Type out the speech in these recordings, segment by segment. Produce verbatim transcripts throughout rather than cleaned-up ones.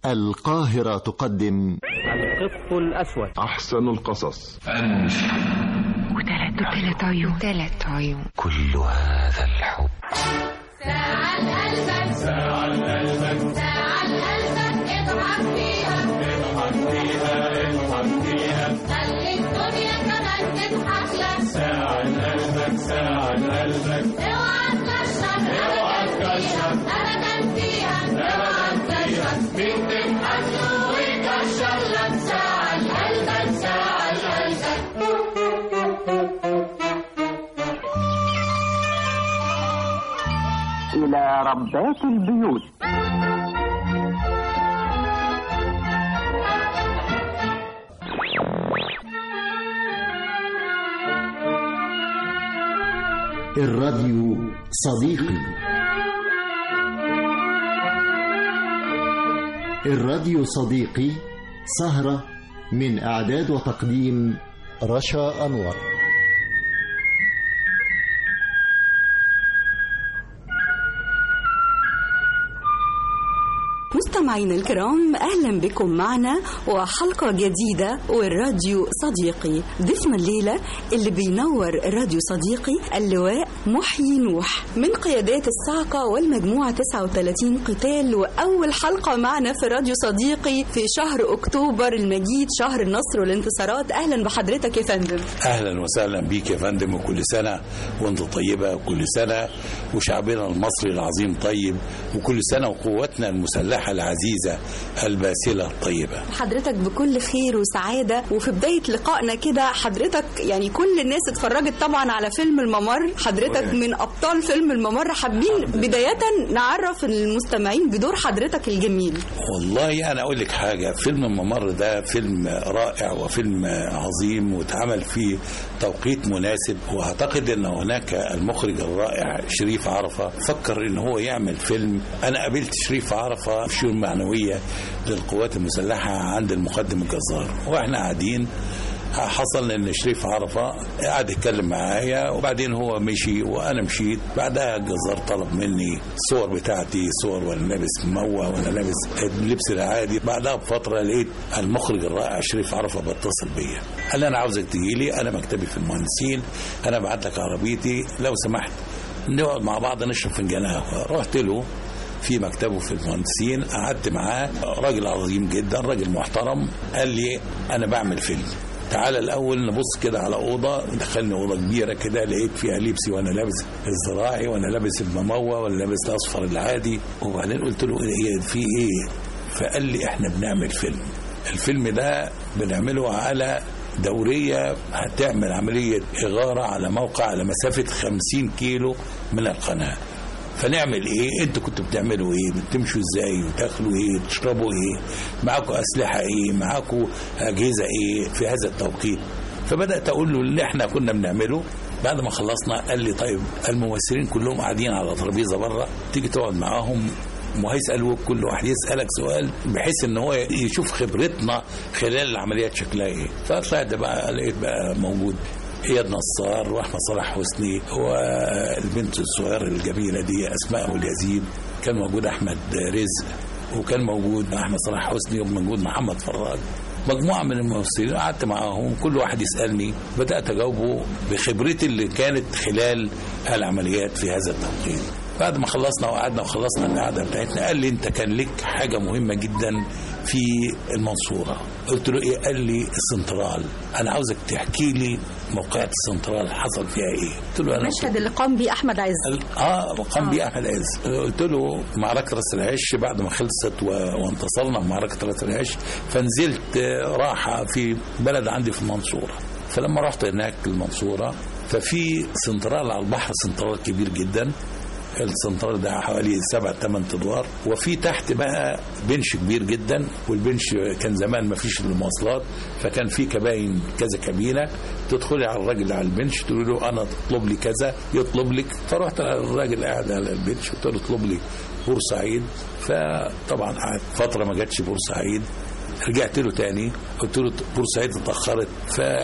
القاهرة تقدم القط الأسود، أحسن القصص، وثلاث ثلاث عيون ثلاث عيون كل هذا الحب. ساعة قلبك ساعة قلبك ساعة قلبك اضحك فيها اضحك فيها اضحك فيها خلي الدنيا كمان تضحك لك. ساعة قلبك ساعة قلبك اوعى تكشف اوعى تكشف أبدا فيها اوعى تكشف مين تضحك له ويكشف لك. ساعة قلبك ساعة قلبك إلى ربات البيوت. الراديو صديقي. الراديو صديقي سهرة من إعداد وتقديم رشا أنور. مستمعينا الكرام، أهلا بكم معنا وحلقة جديدة والراديو صديقي. ضيفنا الليلة اللي بينور الراديو صديقي اللواء محيي نوح من قيادات الصاعقة والمجموعة تسعة وثلاثين قتال، وأول حلقة معنا في راديو صديقي في شهر أكتوبر المجيد، شهر النصر والانتصارات. أهلا بحضرتك يا فندم. أهلا وسهلا بيك يا فندم، وكل سنة وانت طيبة، وكل سنة وشعبنا المصري العظيم طيب، وكل سنة وقواتنا المسلحة العزيزة الباسلة الطيبة. حضرتك بكل خير وسعادة. وفي بداية لقائنا كده حضرتك يعني كل الناس اتفرجت طبعا على فيلم الممر، حضرتك من أبطال فيلم الممر. حابين بداية نعرف المستمعين بدور حضرتك الجميل. والله أنا أقول لك حاجة، فيلم الممر ده فيلم رائع وفيلم عظيم واتعمل فيه توقيت مناسب، وأعتقد أن هناك المخرج الرائع شريف عرفة فكر أن هو يعمل فيلم. أنا قابلت شريف عرفة في شؤون معنوية للقوات المسلحة عند المقدم الجزار، واحنا قاعدين حصل ان شريف عرفة قاعد يتكلم معايا، وبعدين هو مشي وانا مشيت. بعدها الجزار طلب مني الصور بتاعتي، صور وانا لابس مموه وانا لابس اللبس العادي. بعدها بفتره لقيت المخرج الرائع شريف عرفة بيتصل بيا، قال لي انا عاوزك تجي لي، انا مكتبي في المهندسين، انا بعت لك عربيتي، لو سمحت نقعد مع بعض نشرب فنجان قهوه. رحت له في مكتبه في المهندسين، قعدت معاه، راجل عظيم جدا، راجل محترم. قال لي انا بعمل فيلم، تعالى الاول نبص كده على اوضه. دخلني اوضه كبيره كده، لقيت فيها لبسي وانا لابس الزراعي وانا لابس المموه وانا لابس الاصفر العادي. وبعدين قلت له ايه في ايه؟ فقال لي احنا بنعمل فيلم، الفيلم ده بنعمله على دوريه هتعمل عمليه اغاره على موقع على مسافه خمسين كيلو من القناه. فنعمل ايه؟ انتوا كنتوا بتعملوا ايه؟ بتمشوا ازاي؟ وتاكلوا ايه؟ تشربوا ايه؟ معاكم اسلحه ايه؟ معاكم اجهزه ايه في هذا التوقيت؟ فبدات اقول له اللي احنا كنا بنعمله. بعد ما خلصنا قال لي طيب الممثلين كلهم قاعدين على ترابيزه بره، تيجي تقعد معاهم وهيسالوك كل واحد يسالك سؤال بحيث ان هو يشوف خبرتنا خلال العمليات شكلها ايه. فطلعت بقى لقيت بقى موجود اياد نصار واحمد صلاح حسني والبنت الصغيره الجميله دي اسماء ابو اليزيد، كان موجود احمد رزق، وكان موجود احمد صلاح حسني، وموجود محمد فراج، مجموعه من الممثلين. قعدت معاهم كل واحد يسالني، بدات اجاوبه بخبرتي اللي كانت خلال العمليات في هذا التوقيت. بعد ما خلصنا وقعدنا وخلصنا القعده بتاعتنا قال لي انت كان لك حاجه مهمه جدا في المنصوره. قلت له ايه؟ قال لي السنترال، انا عاوزك تحكي لي موقعة السنترال حصل فيها ايه. قلت له انا المشهد اللي قام بيه احمد عز. اه قام بيه احمد عز. قلت له معركه راس العش بعد ما خلصت و... وانتصرنا في معركه راس العش، فنزلت راحه في بلد عندي في المنصوره. فلما رحت هناك المنصوره ففي سنترال على البحر، سنترال كبير جدا. السنترال ده حوالي سبع ثمان ادوار، وفي تحت بقى بنش كبير جدا، والبنش كان زمان ما فيش المواصلات، فكان في كباين كذا كابينه. تدخلي على الراجل على البنش تقول له انا اطلب لي كذا، يطلب لك. فرحت على الراجل قاعد على البنش قلت له اطلب لي بورسعيد. فطبعا قعد فتره ما جاتش بورسعيد، رجعت له تاني قلت له بورسعيد اتاخرت،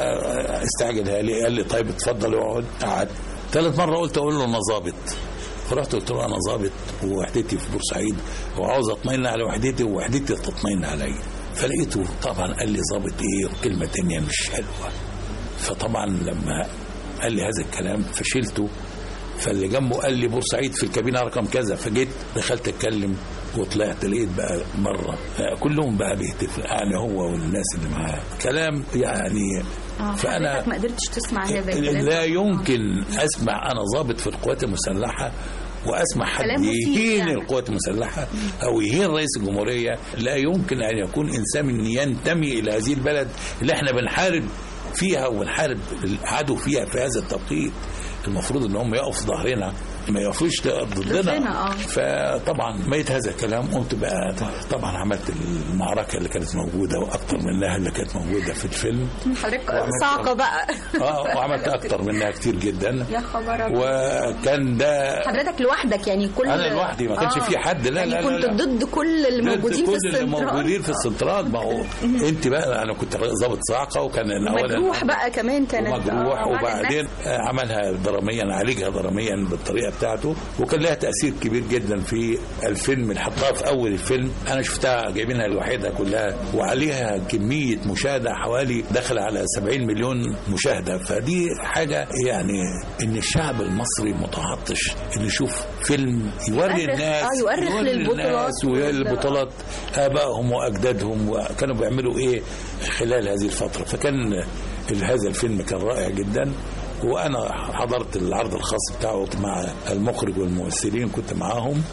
فاستعجلها لي. قال لي طيب اتفضل اقعد. قعد ثالث مره قلت اقول له انا ظابط، فرحت قلت له انا ظابط ووحدتي في بورسعيد وعاوز اطمئن على وحدتي ووحدتي تطمئن عليا. فلقيته طبعا قال لي ظابط ايه وكلمه تانية مش حلوه. فطبعا لما قال لي هذا الكلام فشلته. فاللي جنبه قال لي بورسعيد في الكابينه رقم كذا. فجيت دخلت اتكلم وطلعت لقيت بقى مره كلهم بقى بيهتفوا يعني هو والناس اللي معاه كلام يعني. آه فانا ما قدرتش تسمع هذا الكلام. لا يمكن اسمع انا ضابط في القوات المسلحه واسمع حد يهين يعني القوات المسلحه او يهين رئيس الجمهوريه. لا يمكن ان يكون انسان ينتمي الى هذه البلد اللي احنا بنحارب فيها وبنحارب العدو فيها في هذا التوقيت. المفروض ان هم يقفوا ظهرنا ما يقفوش ضدنا. فطبعا ميت هذا الكلام قمت بقى طبعا عملت المعركه اللي كانت موجوده واكتر منها اللي كانت موجوده في الفيلم. حضرتك صعقه بقى. اه وعملت اكتر منها كتير جدا. يا خبر. وكان ده حضرتك لوحدك يعني كل انا لوحدي ما كانش آه. في حد. لا يعني لا كنت لا ضد كل اللي موجودين في السنترال. كل اللي موجودين في السنترال. ما هو انت بقى انا كنت ضابط صاعقه وكان الاول مجروح بقى كمان كانت مجروح آه. وبعدين عملها دراميا عالجها دراميا بالطريقه بتاعته وكان لها تأثير كبير جدا في الفيلم اللي حطها في أول الفيلم. أنا شفتها جايبينها لوحدها كلها وعليها كمية مشاهدة حوالي دخل على سبعين مليون مشاهدة. فدي حاجة يعني إن الشعب المصري متعطش إنه يشوف فيلم يوري الناس آه يؤرخ للبطولات والبطولات آبائهم وأجدادهم وكانوا بيعملوا إيه خلال هذه الفترة. فكان هذا الفيلم كان رائع جدا. وأنا حضرت العرض الخاص بتاعه مع المخرج والممثلين كنت معاهم.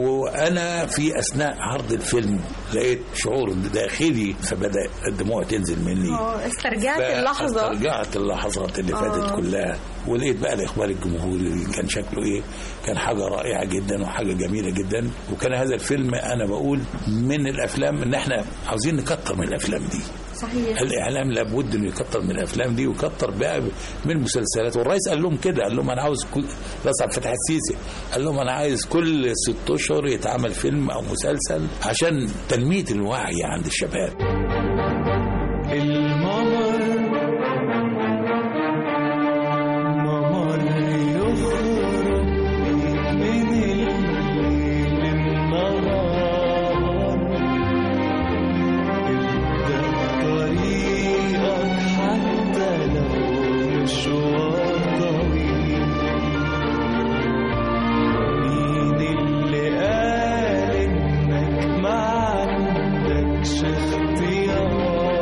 وأنا في أثناء عرض الفيلم لقيت شعور داخلي فبدأ الدموع تنزل مني. اه استرجعت اللحظة استرجعت اللحظات اللي فاتت أوه. كلها. ولقيت بقى الإقبال الجمهوري كان شكله إيه. كان حاجة رائعة جدا وحاجة جميلة جدا. وكان هذا الفيلم أنا بقول من الأفلام إن إحنا عاوزين نكتر من الأفلام دي. صحيح. الإعلام لابد إنه يكتر من الأفلام دي ويكتر بقى من المسلسلات. والرئيس قال لهم كده قال لهم أنا عاوز كل رئيس عبد الفتاح السيسي قال لهم أنا عايز كل ست أشهر يتعمل فيلم أو مسلسل عشان تنمية الوعي عند الشباب. الممر ممر يخرج من الليل النهار ابدأ طريقك حتى لو مشوار طويل. مين اللي قال انك ما عندكش اختيار؟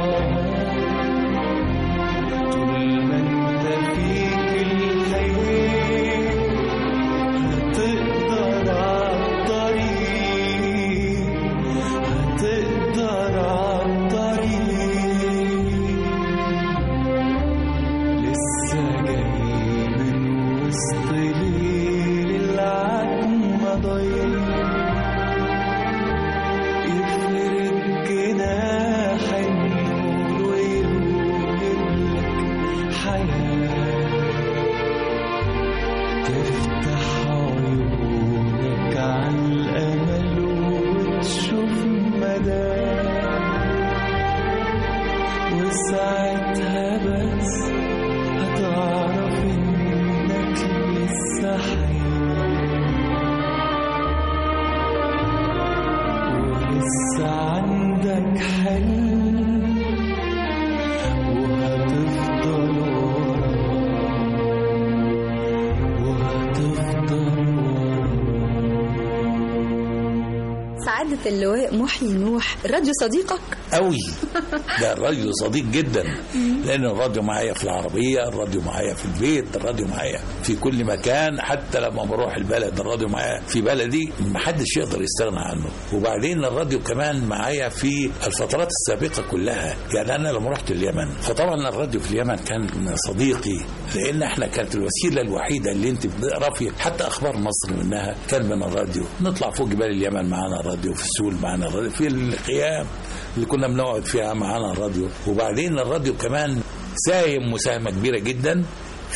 سعادة اللواء محي نوح، الراديو صديقك؟ قوي. ده الراديو صديق جدا لأن الراديو معايا في العربية، الراديو معايا في البيت، الراديو معايا في كل مكان. حتى لما بروح البلد الراديو معايا في بلدي محدش يقدر يستغنى عنه. وبعدين الراديو كمان معايا في الفترات السابقة كلها. يعني أنا لما رحت اليمن فطبعا الراديو في اليمن كان صديقي لأن احنا كانت الوسيلة الوحيدة اللي انت بتقرا فيها حتى أخبار مصر منها كان من الراديو. نطلع فوق جبال اليمن معانا الراديو، في السول معانا الراديو، في الخيام اللي كنا بنقعد فيها معانا الراديو. وبعدين الراديو كمان ساهم مساهمة كبيرة جدا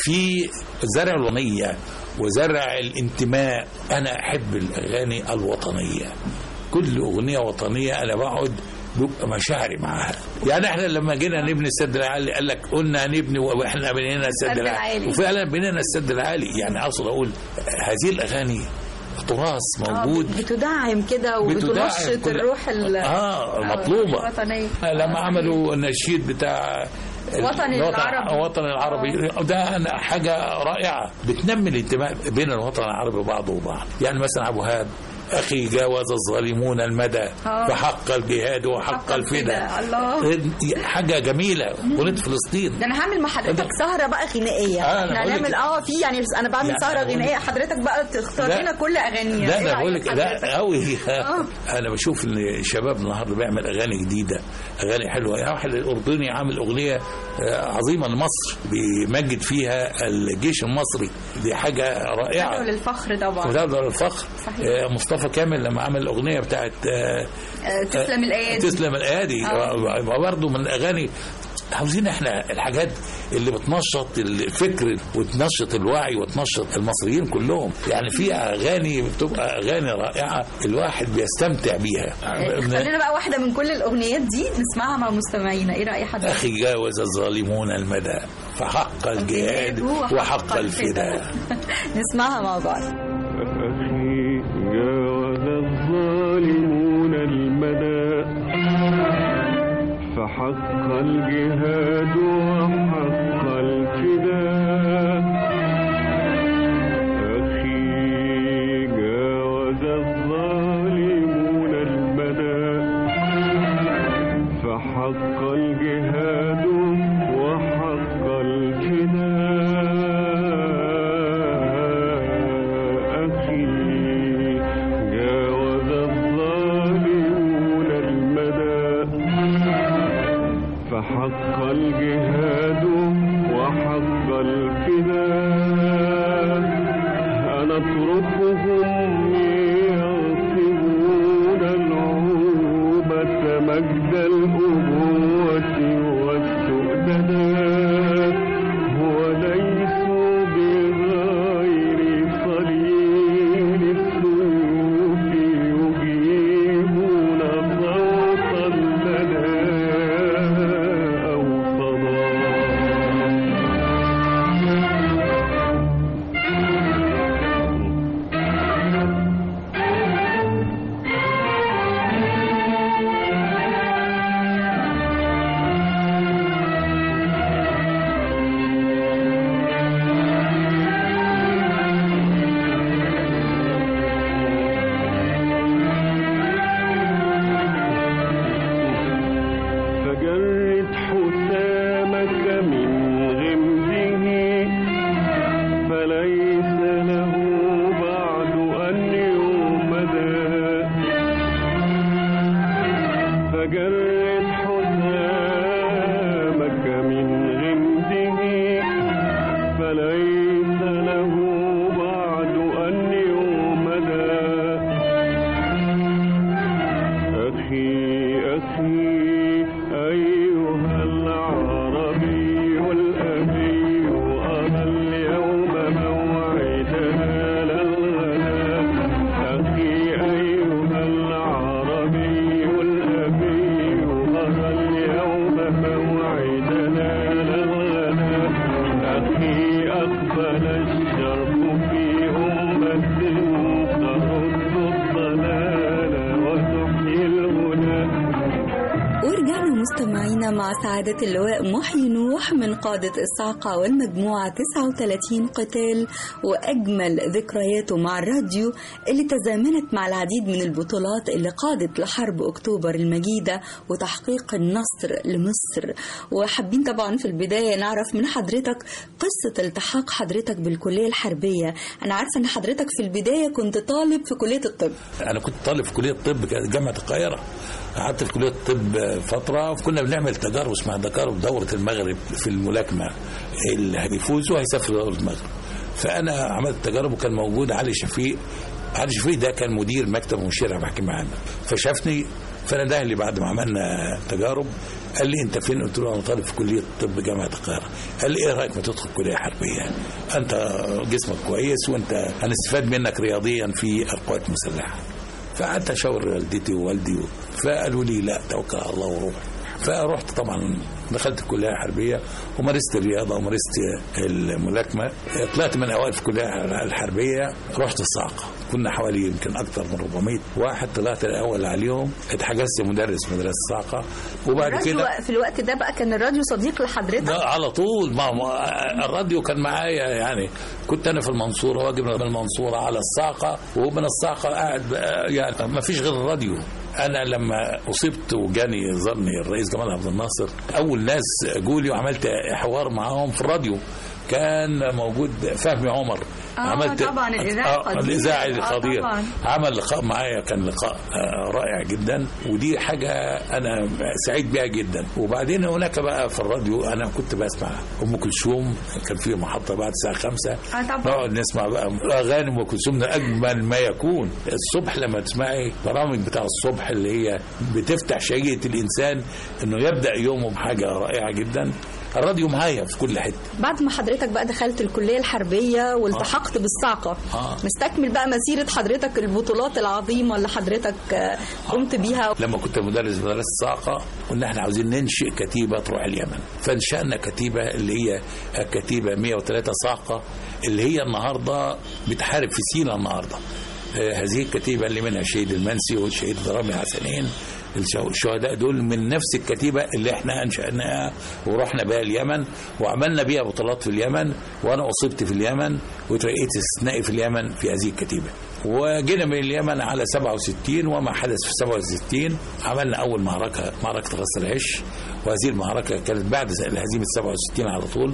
في زرع الوطنية وزرع الانتماء. أنا أحب الأغاني الوطنية، كل أغنية وطنية أنا بقعد بيبقى مشاعري معاها. يعني احنا لما جينا نبني السد العالي قال لك قلنا هنبني واحنا بنينا السد العالي، وفعلا بنينا السد العالي. يعني اقصد اقول هذه الاغاني تراث موجود، بتدعم كده وبتنشط الروح اه المطلوبه. لما عملوا النشيد بتاع الوطن العربي الوطن العربي ده حاجه رائعه بتنمي الانتماء بين الوطن العربي وبعضه وبعض. يعني مثلا ابو هاب أخي جاوز الظالمون المدى فحق الجهاد وحق الفداء. الله، حاجة جميلة. قلت فلسطين ده أنا هعمل مع حضرتك سهرة بقى غنائية. احنا هنعمل اه في يعني أنا بعمل سهرة غنائية، حضرتك بقى تختار لنا كل أغانيها. لا أنا بقول لك لا قوي. أنا بشوف إن الشباب النهارده بيعمل أغاني جديدة، أغاني حلوة. يعني واحد الأردني عامل أغنية عظيمة لمصر بيمجد فيها الجيش المصري، دي حاجة رائعة. تدعو للفخر طبعا. تدعو للفخر. مصطفى كامل لما عمل الأغنية بتاعت تسلم الأيادي تسلم الأيادي برضه من الأغاني. عاوزين احنا الحاجات اللي بتنشط الفكر وتنشط الوعي وتنشط المصريين كلهم. يعني في اغاني بتبقى اغاني رائعه الواحد بيستمتع بيها. خلينا بقى واحده من كل الاغنيات دي نسمعها مع مستمعينا، ايه راي حضرتك؟ اخي جاوز الظالمون المدى فحق الجهاد وحق الفداء. نسمعها مع بعض. اخي جاوز الظالمون المدى فحق الجهاد وحق الفداء. أخي جاوز الظالمون المدى فحق الجهاد وحق الفداء. أخي جاوز الظالمون المدى فحق الجهاد وحق الفداء. أنا أتركهم يغصبون العروبة مجد الأبوة والسؤددات وليسوا بغير صليل السيوف يجيبون صوتا لنا مع سعادة اللواء محيي نوح من قادة الصاعقة والمجموعة تسعة وثلاثين قتال وأجمل ذكرياته مع الراديو اللي تزامنت مع العديد من البطولات اللي قادت لحرب أكتوبر المجيدة وتحقيق النصر لمصر. وحابين طبعا في البداية نعرف من حضرتك قصة التحاق حضرتك بالكلية الحربية. أنا عارفة أن حضرتك في البداية كنت طالب في كلية الطب. أنا كنت طالب في كلية الطب جامعة القاهرة، قعدت في كلية الطب فترة وكنا بنعمل تجارب اسمها تجارب دورة المغرب في الملاكمة، اللي هيفوزوا هيسافر دورة المغرب. فأنا عملت تجارب وكان موجود علي شفيق. علي شفيق ده كان مدير مكتب مشير بحكي معانا، فشافني فنده لي بعد ما عملنا تجارب قال لي انت فين؟ قلت له انا طالب في كليه الطب جامعه القاهره. قال لي ايه رايك ما تدخل كليه حربيه؟ انت جسمك كويس وانت هنستفاد منك رياضيا في القوات المسلحه. فقعدت اشاور والدتي ووالدي فقالوا لي لا توكل على الله وروح. فرحت طبعا دخلت الكليه الحربيه ومارست الرياضه ومارست الملاكمه. طلعت من اوائل في الكليه الحربيه، رحت الصاعقه، كنا حوالي يمكن اكثر من أربعمائة واحد، طلعت الاول عليهم، اتحجزت مدرس مدرسه الصاعقه. وبعد كده في الوقت ده بقى كان الراديو صديق لحضرتك؟ على طول، ما الراديو كان معايا، يعني كنت انا في المنصوره واجي من المنصوره على الصاعقه، ومن الصاعقه قاعد يعني ما فيش غير الراديو. انا لما اصبت وجاني زارني الرئيس جمال عبد الناصر، اول ناس جولي وعملت حوار معاهم في الراديو كان موجود فهمي عمر. آه عملت طبعا الاذاعه الاذاعي القدير، عمل لقاء معايا، كان لقاء رائع جدا، ودي حاجه انا سعيد بها جدا. وبعدين هناك بقى في الراديو انا كنت بسمع ام كلثوم، كان في محطه بعد الساعه خمسة نقعد نسمع بقى اغاني ام كلثوم اجمل ما يكون. الصبح لما تسمعي برامج بتاع الصبح اللي هي بتفتح شهيه الانسان انه يبدا يومه بحاجه رائعه جدا، الراديو معايا في كل حته. بعد ما حضرتك بقى دخلت الكليه الحربيه والتحقت آه. بالصاعقه، آه. مستكمل بقى مسيره حضرتك البطولات العظيمه اللي حضرتك قمت بيها. لما كنت مدرس مدرسه الصاعقه قلنا احنا عاوزين ننشئ كتيبه تروح اليمن، فانشأنا كتيبه اللي هي الكتيبه مئة وثلاثة صاعقه اللي هي النهارده بتحارب في سيناء النهارده. هذه الكتيبه اللي منها الشهيد المنسي والشهيد رامي حسنين، الشهداء دول من نفس الكتيبة اللي احنا انشأناها ورحنا بها اليمن وعملنا بها بطولات في اليمن، وانا اصبت في اليمن وترقيت استثنائي في اليمن في هذه الكتيبة. وجينا من اليمن على سبعة وستين، وما حدث في سبعة وستين عملنا اول معركة، معركة راس العش، وهذه المعركة كانت بعد هزيمة سبعة وستين على طول،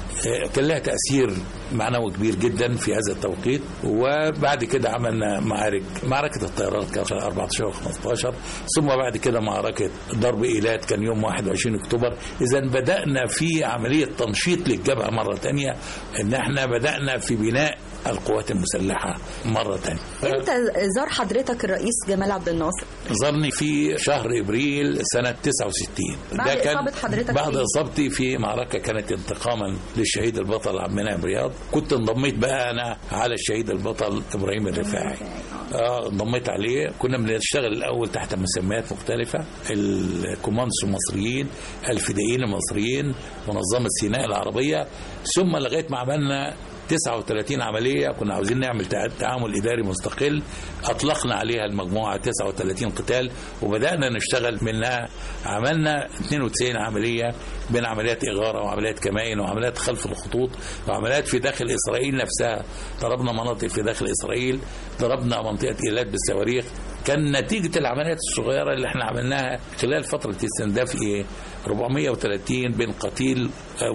كان لها تأثير معنوي كبير جدا في هذا التوقيت. وبعد كده عملنا معارك، معركة الطيران كانت أربعتاشر وخمستاشر، ثم بعد كده معركة ضرب إيلات كان يوم واحد وعشرين أكتوبر. إذا بدأنا في عملية تنشيط للجبهة مرة تانية، إن احنا بدأنا في بناء القوات المسلحة مرة تانية. امتى زار حضرتك الرئيس جمال عبد الناصر؟ زارني في شهر ابريل سنة تسعة وستين، بعد إصابة حضرتك بعد اصابتي في معركة كانت انتقاما للشهيد البطل عبد المنعم رياض. كنت انضميت بقى انا على الشهيد البطل ابراهيم الرفاعي، اه انضميت عليه. كنا بنشتغل الاول تحت مسميات مختلفة، الكوماندوس المصريين، الفدائيين المصريين، منظمة سيناء العربية، ثم لغاية ما عملنا تسعة وثلاثين عملية كنا عاوزين نعمل تعامل إداري مستقل، أطلقنا عليها المجموعة تسعة وثلاثين قتال وبدأنا نشتغل منها. عملنا اثنين وتسعين عملية بين عمليات إغارة وعمليات كمائن وعمليات خلف الخطوط وعمليات في داخل إسرائيل نفسها. ضربنا مناطق في داخل إسرائيل، ضربنا منطقة إيلات بالصواريخ. كان نتيجة العمليات الصغيرة اللي احنا عملناها خلال فترة الاستنزاف ايه أربعمائة وثلاثين بين قتيل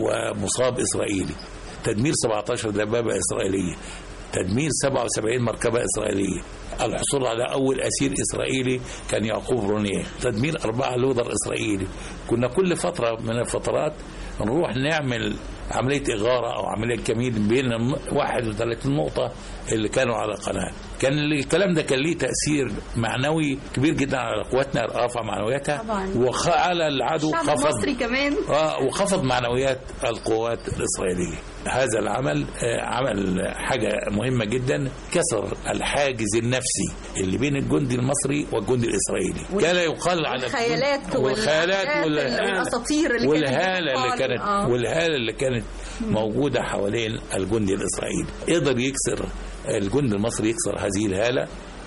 ومصاب إسرائيلي، تدمير سبعتاشر دبابة إسرائيلية، تدمير سبعة وسبعين مركبة إسرائيلية، الحصول على أول أسير إسرائيلي كان يعقوب رونيه، تدمير أربعة لودر إسرائيلي. كنا كل فترة من الفترات نروح نعمل عملية إغارة أو عملية كمين بين واحد وثلاثين نقطة اللي كانوا على القناة. كان الكلام ده كان ليه تأثير معنوي كبير جدا على قواتنا، رفع معنوياتها وعلى العدو، خفض كمان آه وخفض معنويات القوات الإسرائيلية. هذا العمل آه عمل حاجة مهمة جدا، كسر الحاجز النفسي اللي بين الجندي المصري والجندي الإسرائيلي. كان يقال على الخيالات والخيالات والأساطير اللي والهالة اللي كانت آه. والهالة اللي كانت موجودة حوالين الجندي الإسرائيلي. قدر يكسر الجندي المصري، يكسر هذه الهالة،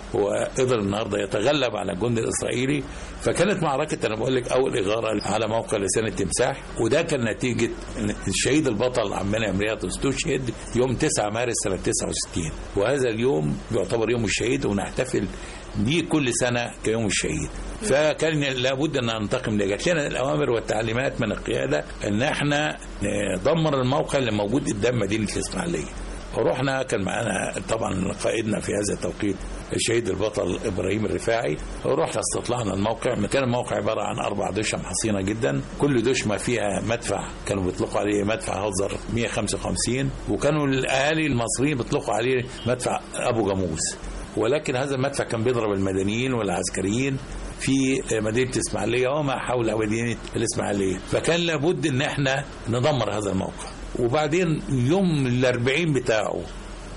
وقدر النهارده يتغلب على الجندي الإسرائيلي. فكانت معركة أنا بقول لك أول إغارة على موقع لسان التمساح، وده كان نتيجة الشهيد البطل عبد المنعم رياض استشهد يوم تسعة مارس سنة تسعة وستين، وهذا اليوم يعتبر يوم الشهيد ونحتفل بيه كل سنة كيوم الشهيد. فكان لابد أن ننتقم. جات لنا الأوامر والتعليمات من القيادة أن احنا ندمر الموقع اللي موجود قدام مدينة الإسماعيلية. ورحنا، كان معنا طبعا قائدنا في هذا التوقيت الشهيد البطل إبراهيم الرفاعي، ورحنا استطلعنا الموقع. كان الموقع عبارة عن أربع دشم حصينة جدا، كل دشمة فيها مدفع كانوا بيطلقوا عليه مدفع هوزر مئة وخمسة وخمسين، وكانوا الأهالي المصريين بيطلقوا عليه مدفع أبو جاموس. ولكن هذا المدفع كان بيضرب المدنيين والعسكريين في مدينة الإسماعيلية وما حول مدينة الإسماعيلية. فكان لابد ان احنا ندمر هذا الموقع. وبعدين يوم الأربعين بتاعه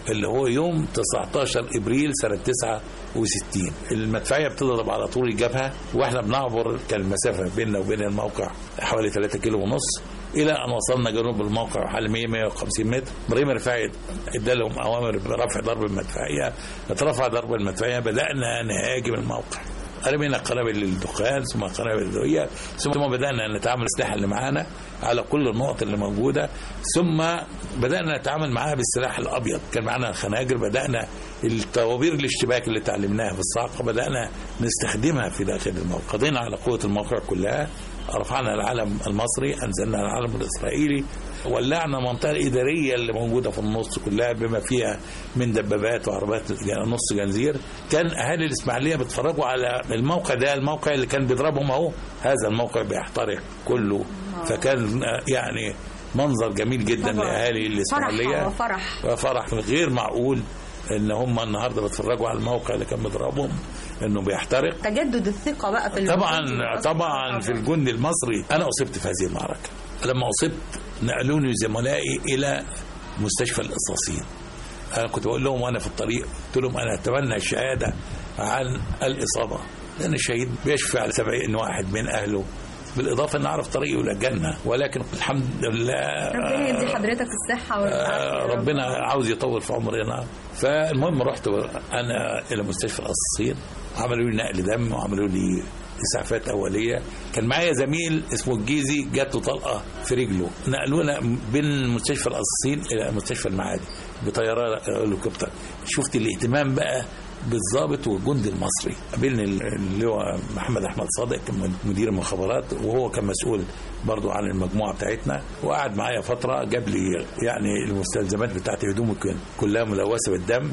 اللي هو يوم تسعتاشر ابريل سنه تسعة وستين. المدفعيه بتضرب على طول الجبهه، واحنا بنعبر، كان المسافه بيننا وبين الموقع حوالي ثلاثة كيلو ونص، الى ان وصلنا جنوب الموقع حوالي مية مية وخمسين متر. ابراهيم رفاعي ادى لهم اوامر برفع ضرب المدفعيه، اترفع ضرب المدفعيه، بدانا نهاجم الموقع، رمينا قنابل للدخان ثم قنابل الذريه، ثم بدانا نتعامل الاسلحه اللي معانا على كل النقط اللي موجوده، ثم بدانا نتعامل معاها بالسلاح الابيض. كان معانا خناجر، بدانا الطوابير الاشتباك اللي تعلمناها في الصاعقه بدانا نستخدمها في داخل الموقع. قضينا على قوه الموقع كلها، رفعنا العلم المصري، انزلنا العلم الاسرائيلي، ولعنا المنطقه الاداريه اللي موجوده في النص كلها بما فيها من دبابات وعربات نص جنزير. كان اهالي الاسماعيليه بيتفرجوا على الموقع ده، الموقع اللي كان بيضربهم اهو، هذا الموقع بيحترق كله. فكان يعني منظر جميل جدا لاهالي الاسماعيليه، فرح فرح غير معقول ان هم النهارده بيتفرجوا على الموقع اللي كان بيضربهم انه بيحترق. تجدد الثقه بقى في طبعا طبعا في الجند المصري. انا اصبت في هذه المعركه، لما اصبت نقلوني زملائي الى مستشفى القصاصين. انا كنت بقول لهم وانا في الطريق، قلت لهم انا اتمنى الشهاده عن الاصابه، لان الشهيد بيشفع على سبعين واحد من اهله، بالاضافه ان اعرف طريقه الى الجنه. ولكن الحمد لله ربنا يدي حضرتك الصحه والعافيه، ربنا عاوز يطول في عمرنا. فالمهم رحت انا الى مستشفى القصاصين، عملوا لي نقل دم وعملوا لي اسعافات اوليه. كان معايا زميل اسمه الجيزي، جاته طلقه في رجله، نقلونا بين مستشفى القصاصين الى مستشفى المعادي بطياره هليكوبتر. شفت الاهتمام بقى بالضابط والجندي المصري. قابلني اللي هو محمد احمد صادق، كان مدير المخابرات، وهو كان مسؤول برضو عن المجموعه بتاعتنا، وقعد معايا فتره، جاب لي يعني المستلزمات بتاعتي، هدومي كلها ملوثه بالدم،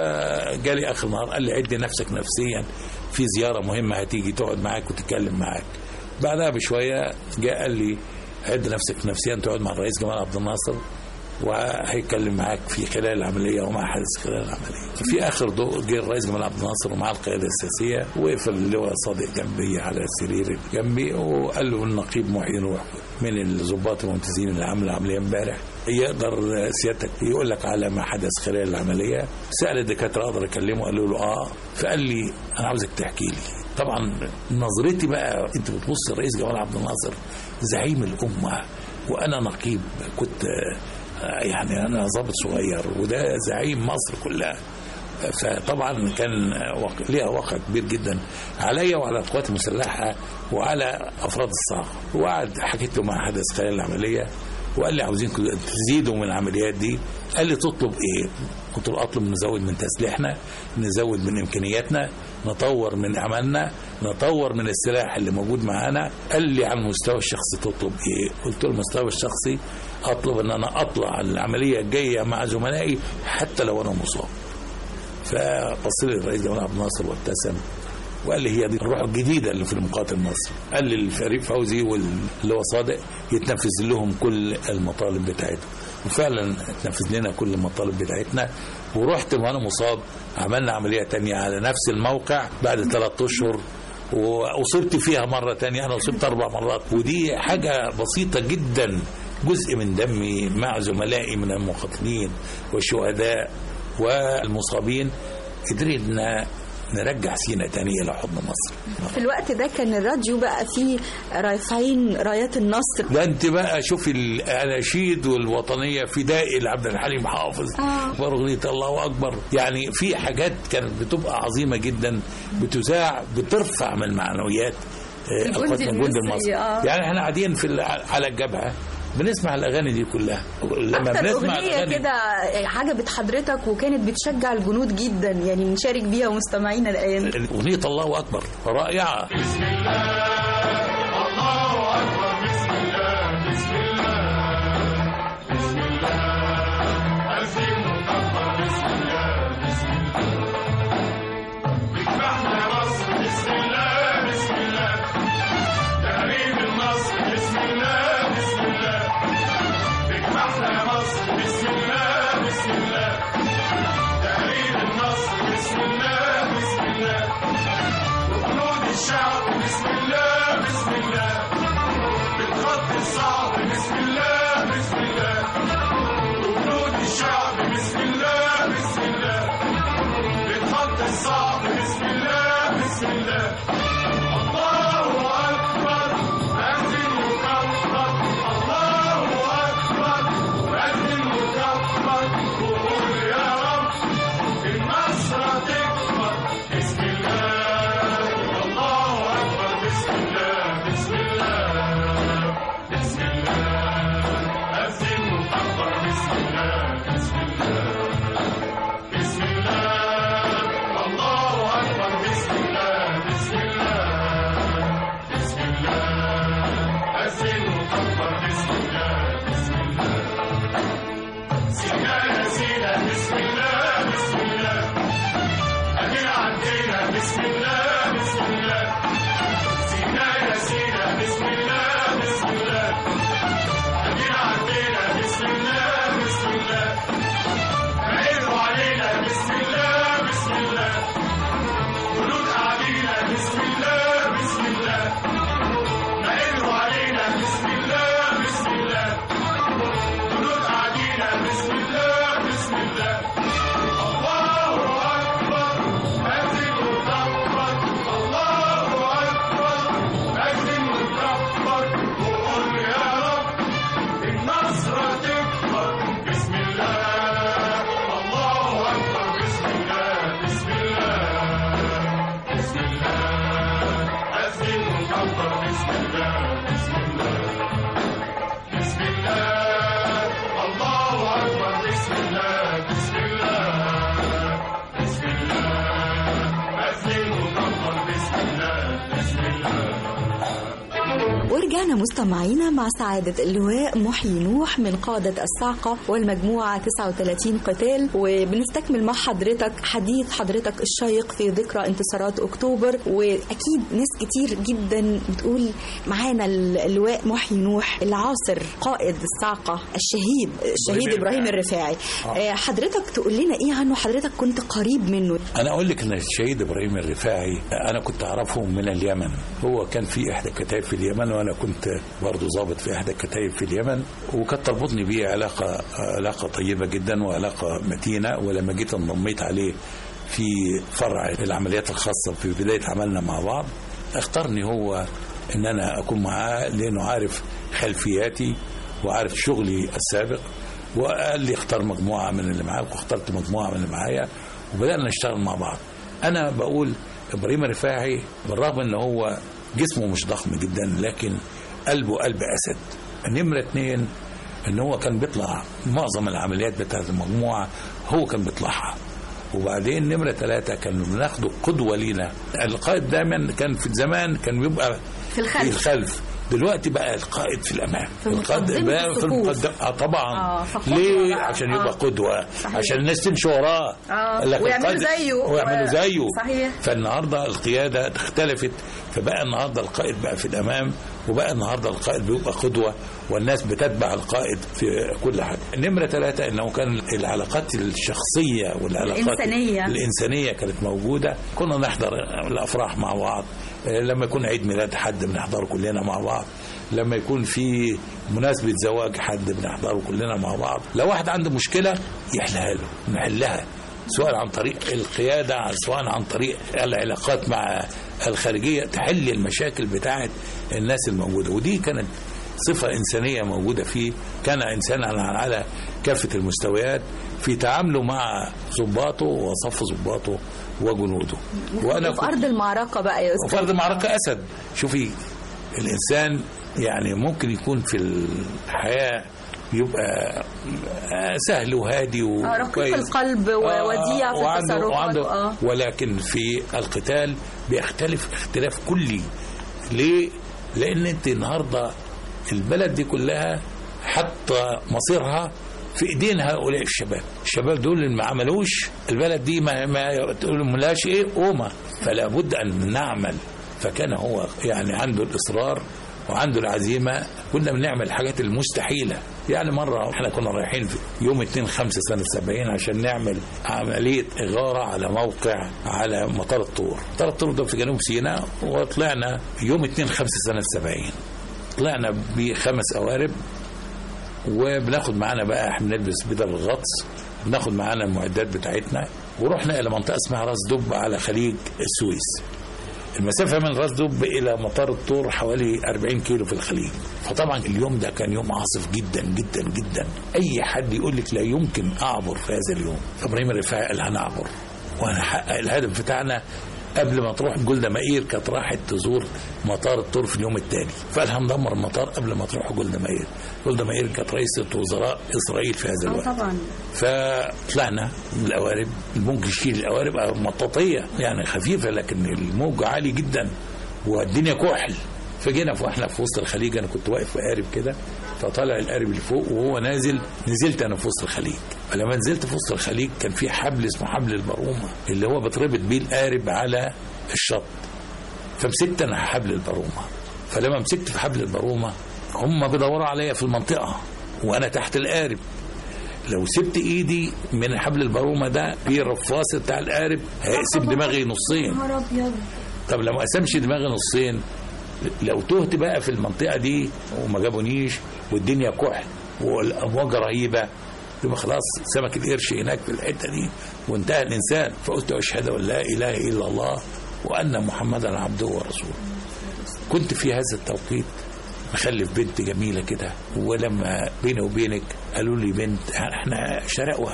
وجالي اخر النهار قال لي عد نفسك نفسيا، في زياره مهمه هتيجي تقعد معاك وتتكلم معاك. بعدها بشويه جاء قال لي عد نفسك نفسيا تقعد مع الرئيس جمال عبد الناصر، وهيتكلم معاك في خلال العمليه وما حدث خلال العمليه. ففي اخر ضوء جه الرئيس جمال عبد الناصر ومع القياده السياسيه، وقف اللواء صادق جنبي على السرير جنبي، وقال له النقيب محي نوح من الضباط الممتازين اللي عمل العمليه امبارح يقدر سيادتك يقول لك على ما حدث خلال العمليه. سال الدكاتره اقدر اكلمه؟ قالوا له اه. فقال لي انا عاوزك تحكي لي. طبعا نظرتي بقى، انت بتبص الرئيس جمال عبد الناصر زعيم الامه، وانا نقيب، كنت يعني أنا ضابط صغير وده زعيم مصر كلها. فطبعا كان ليها وقع كبير جدا عليا وعلى القوات المسلحة وعلى أفراد الصاعقة. وقعد حكيت له ما حدث خلال العملية، وقال لي عاوزين تزيدوا من العمليات دي. قال لي تطلب إيه؟ قلت له أطلب نزود من تسليحنا، نزود من إمكانياتنا، نطور من عملنا، نطور من السلاح اللي موجود معانا. قال لي على المستوى الشخصي تطلب إيه؟ قلت له المستوى الشخصي أطلب أن أنا أطلع العملية الجاية مع زملائي حتى لو أنا مصاب. فبص لي الرئيس جمال عبد الناصر وابتسم وقال لي هي دي الروح الجديدة اللي في المقاتل المصري. قال لي الفريق فوزي واللي هو صادق يتنفذ لهم كل المطالب بتاعتهم، وفعلا اتنفذ لنا كل المطالب بتاعتنا. ورحت وانا مصاب، عملنا عملية تانية على نفس الموقع بعد ثلاثة اشهر، وأصبت فيها مرة تانية. أنا أصبت أربع مرات، ودي حاجة بسيطة جدا، جزء من دمي مع زملائي من المقاتلين والشهداء والمصابين. قدرنا نرجع سينا تانية إلى حضن مصر. في الوقت ده كان الراديو بقى فيه رافعين رايات النصر. ده انت بقى شوفي الاناشيد والوطنيه، فدائي لعبد الحليم حافظ، آه. واغنيه الله اكبر. يعني في حاجات كانت بتبقى عظيمه جدا، بتذاع بترفع من معنويات القوات الجند المصري. آه. يعني احنا قاعدين في على الجبهه بنسمع الاغاني دي كلها. لما بنسمع الاغنيه كده عجبت حضرتك وكانت بتشجع الجنود جدا، يعني نشارك بيها ومستمعينا الايام. اغنيه الله اكبر رائعه. بسم الله الله اكبر، بسم الله بسم الله بسم الله عزيم مكبر، بسم الله بسم الله اجمعنا مصر، بسم الله بسم الله تهريب النصر، بسم الله بسم الله اجمعنا مصر، بسم الله بسم الله تهريب النصر، بسم الله بسم الله وجنود الشعب، بسم الله بسم الله بسم الله بسم الله الله أكبر بسم الله بسم الله بسم الله أذن وكبر بسم الله بسم الله. ورجعنا مستمعينا مع سعادة اللواء محيي نوح من قادة الصاعقة والمجموعة تسعة وثلاثين قتال، وبنستكمل مع حضرتك حديث حضرتك الشيق في ذكرى انتصارات أكتوبر. وأكيد ناس كتير جدا بتقول معانا اللواء محيي نوح العاصر قائد الصاعقة الشهيد الشهيد إبراهيم الرفاعي. آه. حضرتك تقول لنا إيه عنه؟ حضرتك كنت قريب منه. أنا أقول لك إن الشهيد إبراهيم الرفاعي أنا كنت أعرفه من اليمن. هو كان في إحدى الكتائب في اليمن وأنا كنت برضو ضابط في إحدى الكتائب في اليمن، وكانت تربطني بيه علاقة علاقة طيبة جدا وعلاقة متينة. ولما جيت انضميت عليه في فرع العمليات الخاصة في بداية عملنا مع بعض، اختارني هو إن أنا أكون معاه لأنه عارف خلفياتي وعارف شغلي السابق، وقال لي اختار مجموعة من اللي معاك، واخترت مجموعة من اللي معايا وبدأنا نشتغل مع بعض. أنا بقول إبراهيم الرفاعي بالرغم إن هو جسمه مش ضخم جدا لكن قلبه قلب أسد. نمرة اتنين إن هو كان بيطلع معظم العمليات بتاعت المجموعة هو كان بيطلعها. وبعدين نمرة ثلاثة كان بناخده قدوة لينا. القائد دايما كان في الزمان كان بيبقى في الخلف, في الخلف. دلوقتي بقى القائد في الامام، في القائد بقى في المقدم. اه طبعا. آه ليه؟ عشان يبقى آه. قدوه، صحيح. عشان الناس تمشي وراه آه. ويعملوا زيه ويعملوا زيه. صحيح. فالنهارده القياده اختلفت، فبقى النهارده القائد بقى في الامام، وبقى النهارده القائد بيبقى قدوه والناس بتتبع القائد في كل حاجه. نمره ثلاثه انه كان العلاقات الشخصيه والعلاقات الانسانيه الانسانيه كانت موجوده. كنا نحضر الافراح مع بعض، لما يكون عيد ميلاد حد بنحضره كلنا مع بعض، لما يكون في مناسبة زواج حد بنحضره كلنا مع بعض. لو واحد عنده مشكلة يحلها له نحلها، سواء عن طريق القيادة سواء عن طريق العلاقات مع الخارجية، تحل المشاكل بتاعت الناس الموجودة. ودي كانت صفة إنسانية موجودة فيه. كان إنسانا على كافة المستويات في تعامله مع ضباطه وصف ضباطه وجنوده. وأنا في أرض المعركة بقى يا أستاذ، في أرض المعركة أسد. شوفي الإنسان يعني ممكن يكون في الحياة يبقى سهل وهادي ورقيق القلب ووديع في التصرفات، آه. ولكن في القتال بيختلف اختلاف كلي. ليه؟ لأن أنت النهاردة البلد دي كلها حتى مصيرها في ايدين هؤلاء الشباب. الشباب دول اللي ما عملوش البلد دي ما, ما تقول ملاش ايه قومه، فلا بد ان نعمل. فكان هو يعني عنده الاصرار وعنده العزيمه. كنا بنعمل الحاجات المستحيله. يعني مره احنا كنا رايحين في يوم اثنين خمسة سنه سبعين عشان نعمل عمليه اغاره على موقع على مطار الطور. مطار الطور ده في جنوب سيناء، وطلعنا يوم اثنين خمسة سنه سبعين. طلعنا بخمس قوارب، وبناخد معانا بقى احنا بنلبس بدل الغطس، بناخد معانا المعدات بتاعتنا، ورحنا الى منطقه اسمها راس دب على خليج السويس. المسافه من راس دب الى مطار الطور حوالي أربعين كيلو في الخليج. فطبعا اليوم ده كان يوم عاصف جدا جدا جدا. اي حد يقول لك لا يمكن اعبر في هذا اليوم، ابراهيم الرفاعي قال هنعبر وهنحقق الهدف بتاعنا. قبل ما تروح جولدا مائير كانت راحت تزور مطار الطور في اليوم الثاني، فقال هندمر المطار قبل ما تروح جولدا مائير. جولدا مائير كانت رئيسة وزراء إسرائيل في هذا الوقت. طبعا. فطلعنا بالقوارب، الموج يشيل القوارب مطاطية يعني خفيفة، لكن الموج عالي جدا والدنيا كحل. فجينا واحنا في وسط الخليج، انا كنت واقف في قارب كده، فطلع القارب اللي فوق وهو نازل، نزلت انا في وسط الخليج. فلما نزلت في وسط الخليج كان في حبل اسمه حبل البرومه اللي هو بتربط بيه القارب على الشط. فمسكت انا حبل البرومه. فلما مسكت في حبل البرومه هم بيدوروا عليا في المنطقه وانا تحت القارب. لو سبت ايدي من حبل البرومه ده في رفاصه بتاع القارب هيقسم دماغي نصين. طب لما قسمش دماغي نصين، لو تهت بقى في المنطقة دي وما جابونيش والدنيا كحل والأمواج رهيبة، يبقى خلاص سمك القرش هناك في الحتة دي وانتهى الإنسان. فقلت أشهد أن لا إله إلا الله وأن محمدا عبده ورسوله. كنت في هذا التوقيت مخلف بنت جميلة كده، ولما بيني وبينك قالوا لي بنت، احنا شرقوة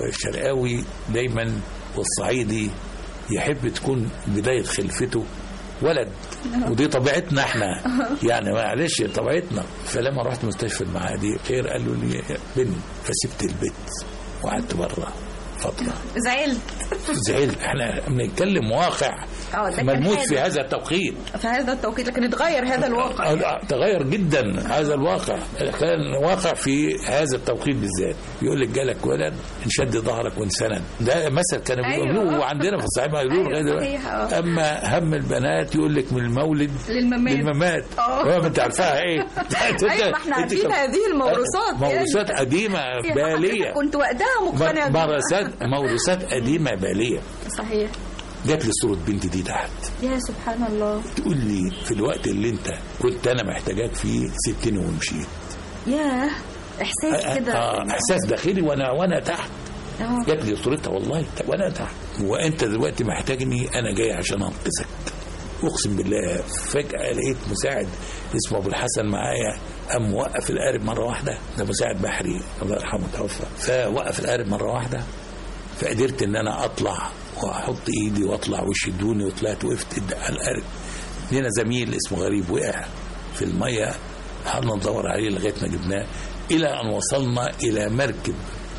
والشرقاوي دايما والصعيدي يحب تكون بداية خلفته ولد، ودي طبيعتنا احنا يعني معلش طبيعتنا. فلما رحت مستشفى المعادي خير قالوا لي بنت، فسبت البيت وقعدت بره فتره. زعلت زعلت احنا بنتكلم واقع ملموس في هذا التوقيت في هذا التوقيت لكن اتغير هذا الواقع، تغير جدا هذا الواقع. كان واقع في هذا التوقيت بالذات. يقول لك جالك ولد انشد ظهرك وانسند، ده مثل كانوا بيقولوه أيوة. وعندنا في الصعيد بيقولوه لغايه دلوقتي. اما هم البنات يقول لك من المولد للممات, للممات. اه انت عارفاها ايه؟ ايوه احنا عارفين هذه الموروثات، موروثات قديمه باليه، كنت وقتها مقتنع موروثات موروثات قديمه باليه. صحيح. جات لي صورة بنتي دي تحت، يا سبحان الله، تقول لي في الوقت اللي انت كنت انا محتاجاك فيه سبتني ومشيت. ياه احساس كده، اه احساس داخلي وانا وانا تحت. اه جات لي صورتها والله وانا تحت، وانت دلوقتي محتاجني، انا جاي عشان انقذك. اقسم بالله فجأة لقيت مساعد اسمه ابو الحسن معايا، قام وقف القارب مرة واحدة، ده مساعد بحري الله يرحمه توفى، فوقف القارب مرة واحدة، فقدرت ان انا اطلع واحط ايدي واطلع ويشدوني، وطلعت وقفت على القارب. لنا زميل اسمه غريب وقع في الميه، قعدنا ندور عليه لغايه ما جبناه، الى ان وصلنا الى مركب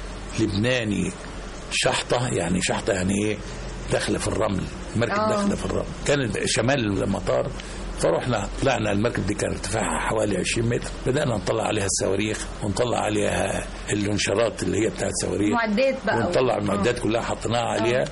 لبناني شحطه. يعني شحطه يعني ايه؟ داخله في الرمل، مركب أوه. داخله في الرمل، كانت شمال المطار. فرحنا طلعنا، المركب دي كان ارتفاعها حوالي عشرين متر، بدأنا نطلع عليها الصواريخ ونطلع عليها الانشارات اللي هي بتاعت الصواريخ، معدات بقى، ونطلع المعدات كلها حطيناها عليها.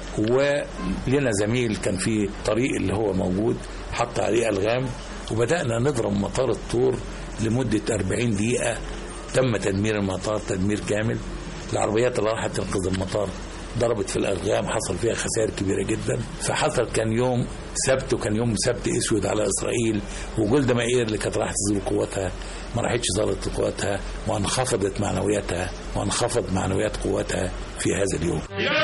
ولنا زميل كان في طريق اللي هو موجود حط عليه ألغام، وبدأنا نضرب مطار الطور لمدة أربعين دقيقة. تم تدمير المطار تدمير كامل. العربيات اللي راحت تنقذ المطار ضربت في الألغام، حصل فيها خسائر كبيرة جدا. فحصل كان يوم سبت، وكان يوم سبت اسود على إسرائيل، وجولدا مائير اللي كانت راح تزور قوتها ما راحتش زارت قوتها، وانخفضت معنوياتها وانخفض معنويات قوتها في هذا اليوم.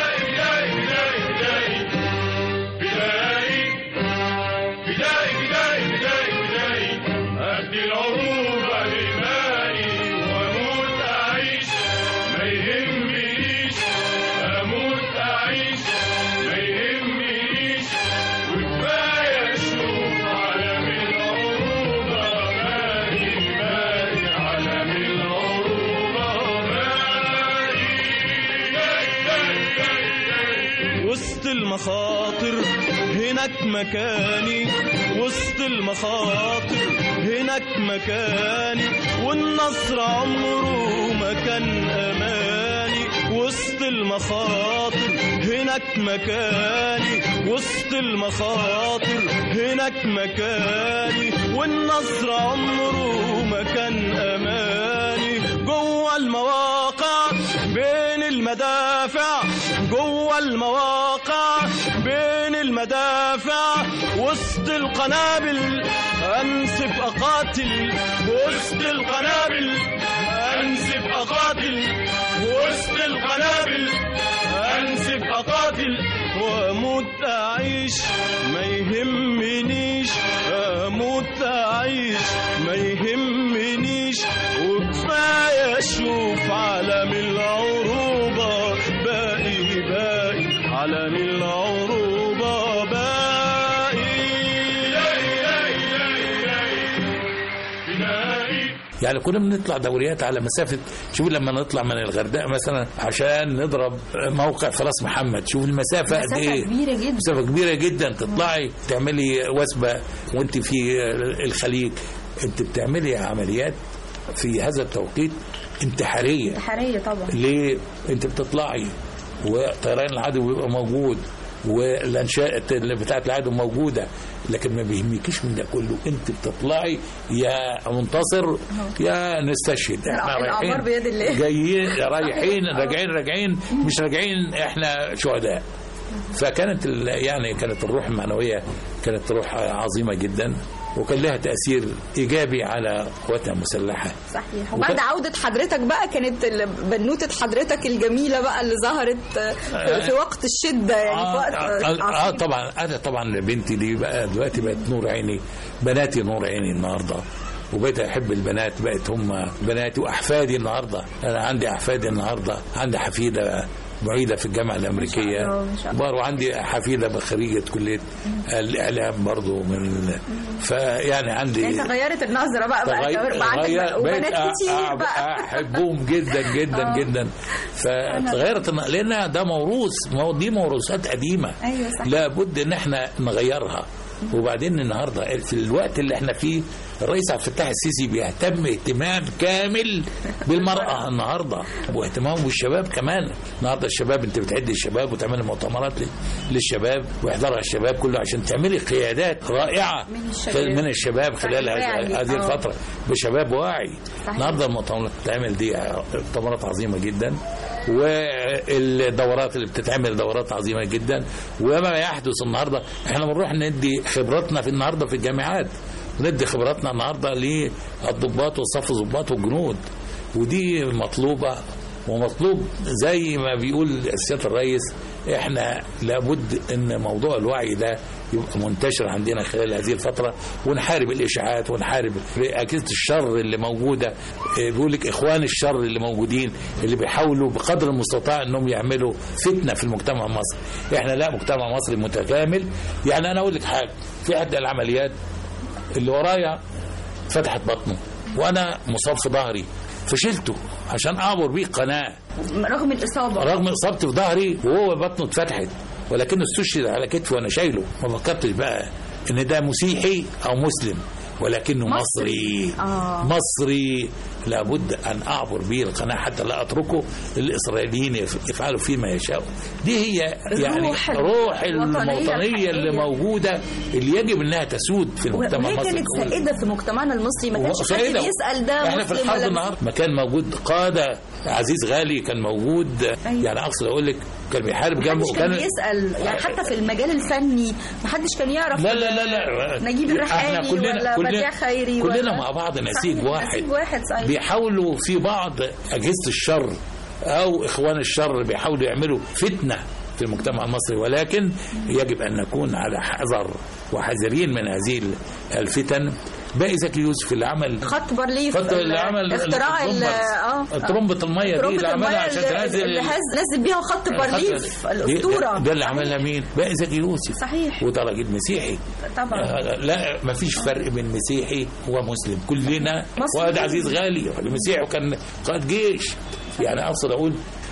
المخاطر هناك مكاني، وسط المخاطر هناك مكاني، والنصر عمره ما كان أماني. وسط المخاطر هناك مكاني، وسط المخاطر هناك مكاني، والنصر عمره ما كان أماني. جوه المواقع بين المدافع، جوه المواقع بين المدافع، وسط القنابل أنسف أقاتل، وسط القنابل أنسف أقاتل، وسط القنابل أنسف أقاتل، وأموت أعيش ما يهمنيش، أموت أعيش ما يهمنيش، وكفاية أشوف عالم العروبة باقي باقي، عالم العروبة باقي. يعني كنا بنطلع دوريات على مسافة، شوف لما نطلع من الغردقة مثلا عشان نضرب موقع في راس محمد، شوف المسافة قد ايه، كبيرة جدا، مسافة كبيرة جدا. تطلعي تعملي وثبة وانت في الخليج، انت بتعملي عمليات في هذا التوقيت انتحارية. انتحارية طبعا. ليه؟ انت بتطلعي وطيران العدو بيبقى موجود، والانشاء بتاعت العدو موجوده، لكن ما بيهمكيش من ده كله. انت بتطلعي يا منتصر يا نستشهد، احنا رايحين بيد الله، جايين رايحين راجعين راجعين مش راجعين، احنا شهداء. فكانت يعني كانت الروح المعنويه كانت روح عظيمه جدا، وكان لها تأثير إيجابي على قواتنا المسلحة. صحيح. وبعد عودة حضرتك بقى كانت بنوتة حضرتك الجميلة بقى اللي ظهرت في وقت الشدة، يعني آه في وقت آه, آه طبعا. أنا طبعا بنتي دي بقى دلوقتي بقت نور عيني، بناتي نور عيني النهاردة، وبقيت أحب البنات، بقت هم بناتي وأحفادي النهاردة. أنا عندي أحفادي النهاردة، عندي حفيدة معيده في الجامعه الامريكيه وعندي حفيده خريجه كليه الاعلام برضو من فيعني عندي انت غيرت النظره بقى بقى غير وبنات كتير بقى احبهم جدا جدا أوه. جدا فتغيرت لان ده موروث دي موروثات قديمه أيوة لابد ان احنا نغيرها. وبعدين النهارده في الوقت اللي احنا فيه الرئيس عبد الفتاح السيسي بيهتم اهتمام كامل بالمرأة النهارده واهتمام بالشباب كمان. النهارده الشباب انت بتعد الشباب وتعمل مؤتمرات للشباب ويحضرها الشباب كله عشان تعملي قيادات رائعة من الشباب, من الشباب خلال هذه الفترة بشباب واعي. النهارده المؤتمرات بتعمل دي مؤتمرات عظيمة جدا والدورات اللي بتتعمل دورات عظيمة جدا وما يحدث النهارده احنا بنروح ندي خبراتنا في النهارده في الجامعات وندي خبراتنا النهارده للضباط والصف الضباط والجنود ودي مطلوبه ومطلوب زي ما بيقول سياده الرئيس احنا لابد ان موضوع الوعي ده يبقى منتشر عندنا خلال هذه الفتره ونحارب الاشاعات ونحارب اجهزه الشر اللي موجوده. بيقول لك اخوان الشر اللي موجودين اللي بيحاولوا بقدر المستطاع انهم يعملوا فتنه في المجتمع المصري. احنا لا مجتمع مصري متكامل. يعني انا اقول لك حاجه في احدى العمليات اللي ورايا فتحت بطنه وانا مصاب في ظهري فشلته عشان اعبر بيه قناه رغم الاصابه رغم اصابتي في ظهري وهو بطنه اتفتحت ولكنه استشهد على كتفي وانا شايله. ما فكرتش بقى ان ده مسيحي او مسلم ولكنه مصري مصري, آه. مصري لابد ان اعبر به القناه حتى لا اتركه للاسرائيليين يفعلوا فيه ما يشاءوا. دي هي يعني روح, روح الموطنيه اللي موجوده اللي يجب انها تسود في المجتمع المصري. كانت سائده في مجتمعنا المصري ما كانش حد بيسال ده احنا في الحرب النهارده ما كان موجود قاده عزيز غالي كان موجود. أيوة. يعني اقصد اقول لك كان بيحارب جنبه وكان بيسال يعني حتى في المجال الفني ما حدش كان يعرف. لا لا لا لا نجيب الريحاني ولا بديع خيري كلنا ولا مع بعض نسيج واحد, واحد بيحاولوا في بعض اجهزه الشر او اخوان الشر بيحاولوا يعملوا فتنه في المجتمع المصري ولكن يجب ان نكون على حذر وحذرين من هذه الفتن. باقي زكي يوسف اللي عمل خط بارليف اللي عمل اختراع اه ترمبة الميه دي اللي عملها عشان تنزل اللي نزل بيها خط بارليف الاسطوره ده اللي عملها مين؟ باقي زكي يوسف. صحيح. وده راجل مسيحي طبعا. آه لا ما فيش فرق بين مسيحي ومسلم كلنا. واد عزيز غالي مسيحي وكان قائد جيش. يعني اقصد اقول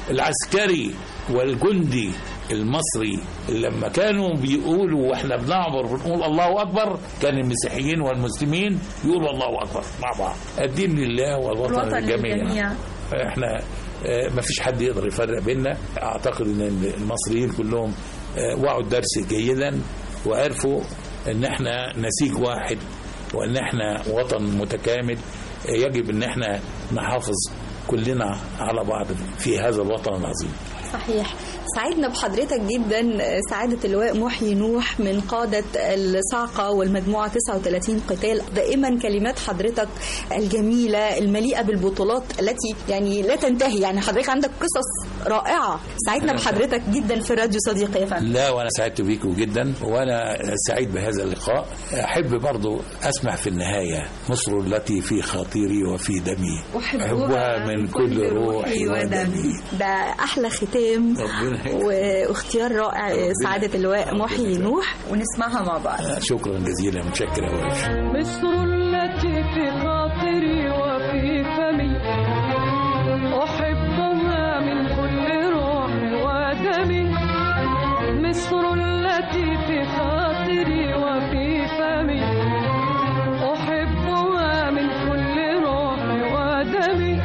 العسكري والجندي المصري لما كانوا بيقولوا واحنا بنعبر بنقول الله اكبر كان المسيحيين والمسلمين يقولوا الله اكبر مع بعض. الدين لله والوطن للجميع. احنا ما فيش حد يقدر يفرق بيننا. اعتقد ان المصريين كلهم وعوا الدرس جيدا وعرفوا ان احنا نسيج واحد وان احنا وطن متكامل. يجب ان احنا نحافظ كلنا على بعض في هذا الوطن العظيم. صحيح. سعدنا بحضرتك جدا سعادة اللواء محيي نوح من قادة الصاعقة والمجموعة تسعة وثلاثين قتال. دائما كلمات حضرتك الجميلة المليئة بالبطولات التي يعني لا تنتهي. يعني حضرتك عندك قصص رائعة. سعدنا بحضرتك جدا في الراديو صديقي يا فندم. لا وانا سعدت بيكم جدا وانا سعيد بهذا اللقاء. احب برضو اسمع في النهاية مصر التي في خاطري وفي دمي احبها من كل روحي ودمي. ده احلى ختام واختيار رائع سعادة اللواء محيي نوح ونسمعها مع بعض. شكرا جزيلا متشكر يا مصر التي في خاطري وفي فمي أحبها من كل روح ودمي. مصر التي في خاطري وفي فمي أحبها من كل روح ودمي.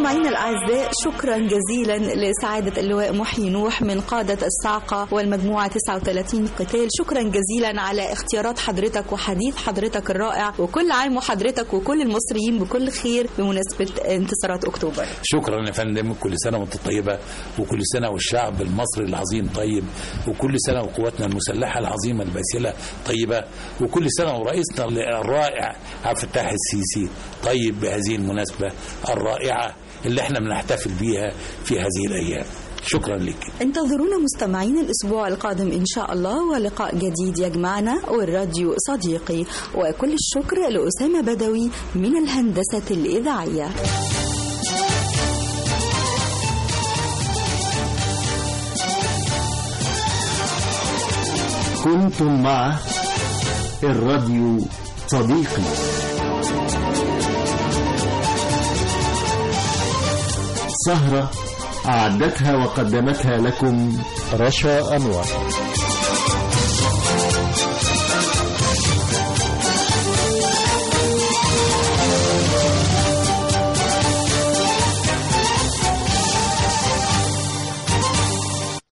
مستمعينا الأعزاء، شكرا جزيلا لسعادة اللواء محيي نوح من قادة الصاعقة والمجموعة تسعة وثلاثين قتال. شكرا جزيلا على اختيارات حضرتك وحديث حضرتك الرائع، وكل عام وحضرتك وكل المصريين بكل خير بمناسبة انتصارات أكتوبر. شكرا يا فندم، كل سنة وانت طيبة، وكل سنة والشعب المصري العظيم طيب، وكل سنة وقواتنا المسلحة العظيمة الباسلة طيبة، وكل سنة ورئيسنا الرائع عبد الفتاح السيسي طيب بهذه المناسبة الرائعة اللي احنا بنحتفل بيها في هذه الأيام. شكرا لك. انتظرونا مستمعين الأسبوع القادم إن شاء الله، ولقاء جديد يجمعنا والراديو صديقي. وكل الشكر لأسامة بدوي من الهندسة الإذاعية. كنتم مع الراديو صديقي. سهرة أعدتها وقدمتها لكم رشا أنور.